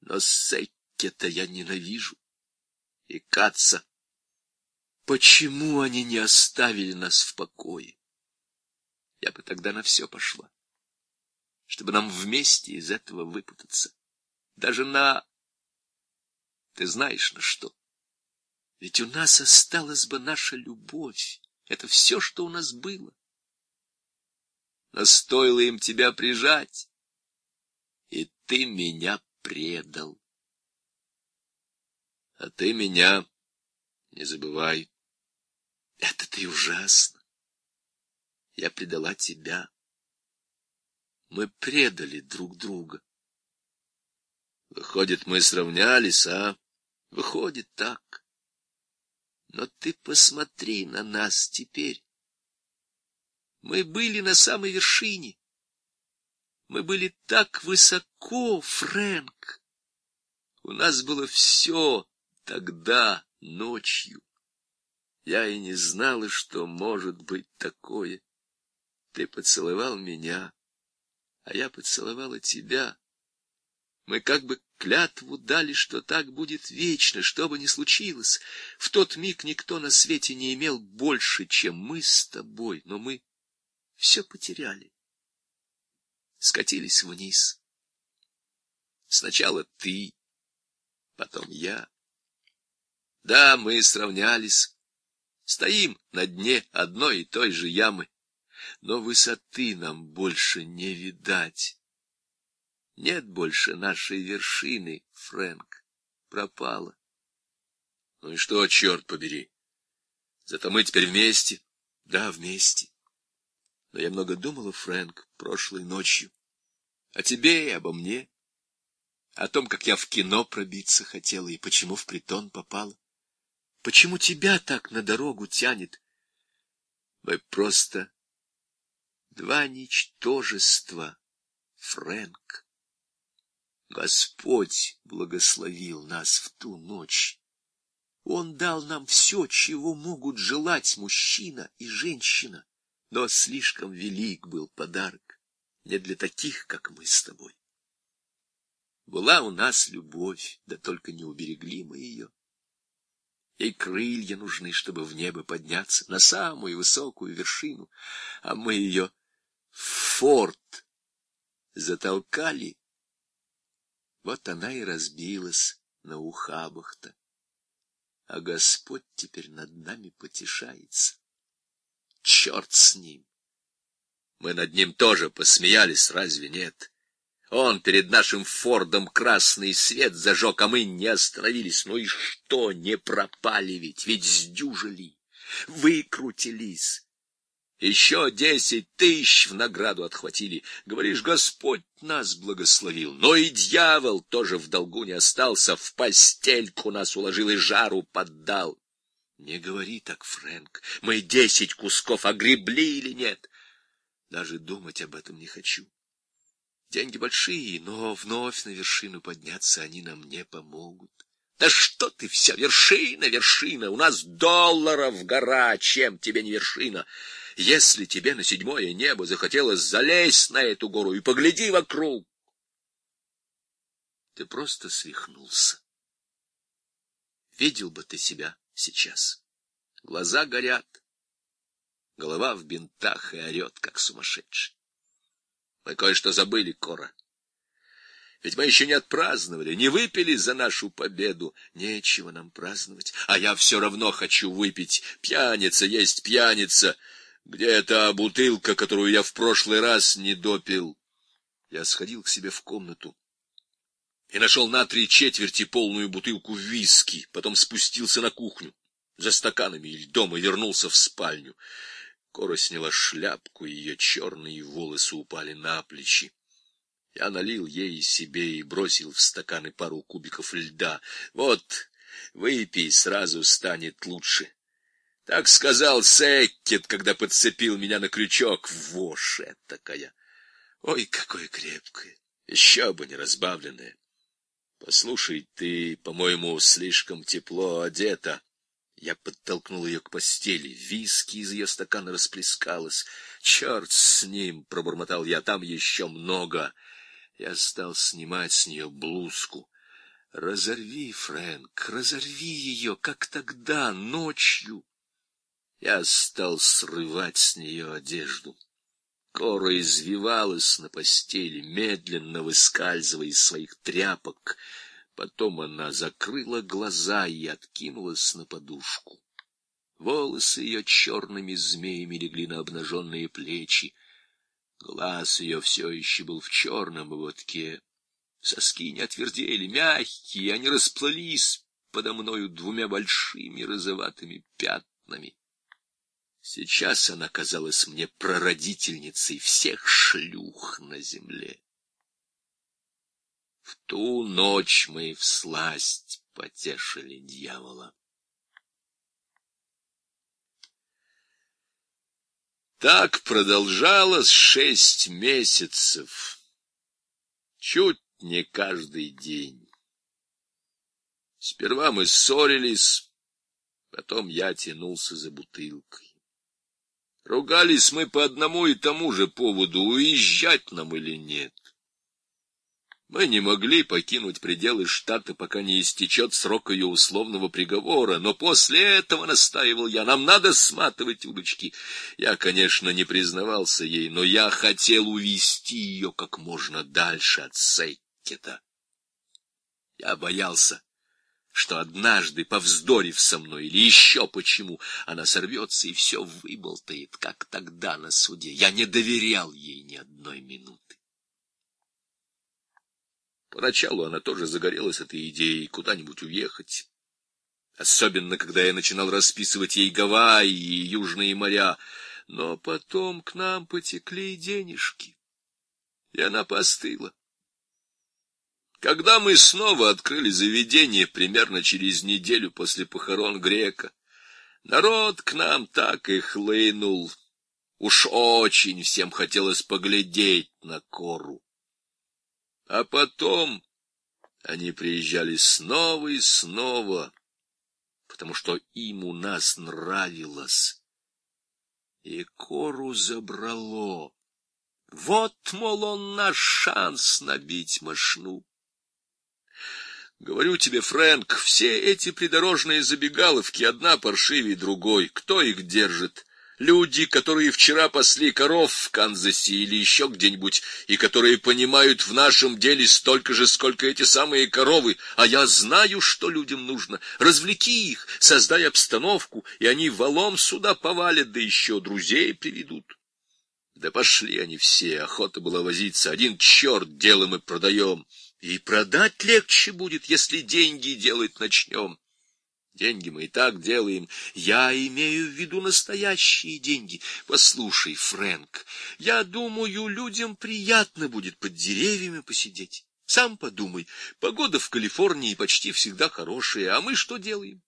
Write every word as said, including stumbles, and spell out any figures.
Но Секки-то я ненавижу. И Каца. Почему они не оставили нас в покое? Я бы тогда на все пошла, чтобы нам вместе из этого выпутаться. Даже на... Ты знаешь, на что? Ведь у нас осталась бы наша любовь. Это все, что у нас было. Но стоило им тебя прижать, и ты меня предал. А ты меня не забывай. Это-то и ужасно. Я предала тебя. Мы предали друг друга. Выходит, мы сравнялись, а? Выходит так. Но ты посмотри на нас теперь. Мы были на самой вершине. Мы были так высоко, Фрэнк. У нас было все тогда, ночью. Я и не знала, что может быть такое. Ты поцеловал меня, а я поцеловала тебя. Мы как бы клятву дали, что так будет вечно, что бы ни случилось. В тот миг никто на свете не имел больше, чем мы с тобой, но мы все потеряли. Скатились вниз. Сначала ты, потом я. Да, мы сравнялись. Стоим на дне одной и той же ямы. Но высоты нам больше не видать. Нет больше нашей вершины, Фрэнк. Пропала. Ну и что, черт побери? Зато мы теперь вместе. Да, вместе. Но я много думала, Фрэнк, прошлой ночью. О тебе и обо мне. О том, как я в кино пробиться хотела и почему в притон попала. Почему тебя так на дорогу тянет? Мы просто два ничтожества, Фрэнк. Господь благословил нас в ту ночь. Он дал нам все, чего могут желать мужчина и женщина. Но слишком велик был подарок не для таких, как мы с тобой. Была у нас любовь, да только не уберегли мы ее. Ей крылья нужны, чтобы в небо подняться на самую высокую вершину, а мы ее в форт затолкали. Вот она и разбилась на ухабах-то. А Господь теперь над нами потешается. Черт с ним! Мы над ним тоже посмеялись, разве нет? Он перед нашим фордом красный свет зажег, а мы не остановились. Ну и что, не пропали ведь, ведь сдюжили, выкрутились. Еще десять тысяч в награду отхватили. Говоришь, Господь нас благословил. Но и дьявол тоже в долгу не остался, в постельку нас уложил и жару поддал. Не говори так, Фрэнк, мы десять кусков огребли или нет? Даже думать об этом не хочу. Деньги большие, но вновь на вершину подняться они нам не помогут. Да что ты вся вершина, вершина! У нас долларов гора, чем тебе не вершина? Если тебе на седьмое небо захотелось, залезть на эту гору и погляди вокруг. Ты просто свихнулся. Видел бы ты себя сейчас. Глаза горят, голова в бинтах и орет, как сумасшедший. Мы кое-что забыли, Кора. Ведь мы еще не отпраздновали, не выпили за нашу победу. Нечего нам праздновать, а я все равно хочу выпить. Пьяница есть пьяница. Где та бутылка, которую я в прошлый раз не допил? Я сходил к себе в комнату и нашел на три четверти полную бутылку виски, потом спустился на кухню за стаканами и льдом и вернулся в спальню. Кора сняла шляпку, и ее черные волосы упали на плечи. Я налил ей и себе и бросил в стаканы пару кубиков льда. Вот, выпей, сразу станет лучше. Так сказал Секкет, когда подцепил меня на крючок. Вошь этакая! Ой, какое крепкое! Еще бы не разбавленное. Послушай, ты, по-моему, слишком тепло одета. Я подтолкнул ее к постели. Виски из ее стакана расплескалось. Черт с ним, пробормотал я, там еще много. Я стал снимать с нее блузку. Разорви, Фрэнк, разорви ее, как тогда, ночью. Я стал срывать с нее одежду. Кора извивалась на постели, медленно выскальзывая из своих тряпок. Потом она закрыла глаза и откинулась на подушку. Волосы ее черными змеями легли на обнаженные плечи. Глаз ее все еще был в черном ободке. Соски не отвердели, мягкие, они расплылись подо мною двумя большими розоватыми пятнами. Сейчас она казалась мне прародительницей всех шлюх на земле. В ту ночь мы всласть потешили дьявола. Так продолжалось шесть месяцев, чуть не каждый день. Сперва мы ссорились, потом я тянулся за бутылкой. Ругались мы по одному и тому же поводу, уезжать нам или нет. Мы не могли покинуть пределы штата, пока не истечет срок ее условного приговора, но после этого, настаивал я, нам надо сматывать удочки. Я, конечно, не признавался ей, но я хотел увести ее как можно дальше от Сейкета. Я боялся, что однажды, повздорив со мной или еще почему, она сорвется и все выболтает, как тогда на суде. Я не доверял ей ни одной минуты. Поначалу она тоже загорелась этой идеей куда-нибудь уехать. Особенно, когда я начинал расписывать ей Гавайи и южные моря. Но потом к нам потекли денежки, и она постыла. Когда мы снова открыли заведение примерно через неделю после похорон Грека, народ к нам так и хлынул. Уж очень всем хотелось поглядеть на Кору. А потом они приезжали снова и снова, потому что им у нас нравилось. И Кору забрало. Вот, мол, он наш шанс набить мошну. Говорю тебе, Фрэнк, все эти придорожные забегаловки, одна паршивее другой. Кто их держит? Люди, которые вчера пасли коров в Канзасе или еще где-нибудь, и которые понимают в нашем деле столько же, сколько эти самые коровы. А я знаю, что людям нужно. Развлеки их, создай обстановку, и они валом сюда повалят, да еще друзей приведут. Да пошли они все, охота была возиться. Один черт, дело мы продаем. И продать легче будет, если деньги делать начнем. Деньги мы и так делаем. Я имею в виду настоящие деньги. Послушай, Фрэнк, я думаю, людям приятно будет под деревьями посидеть. Сам подумай, погода в Калифорнии почти всегда хорошая, а мы что делаем?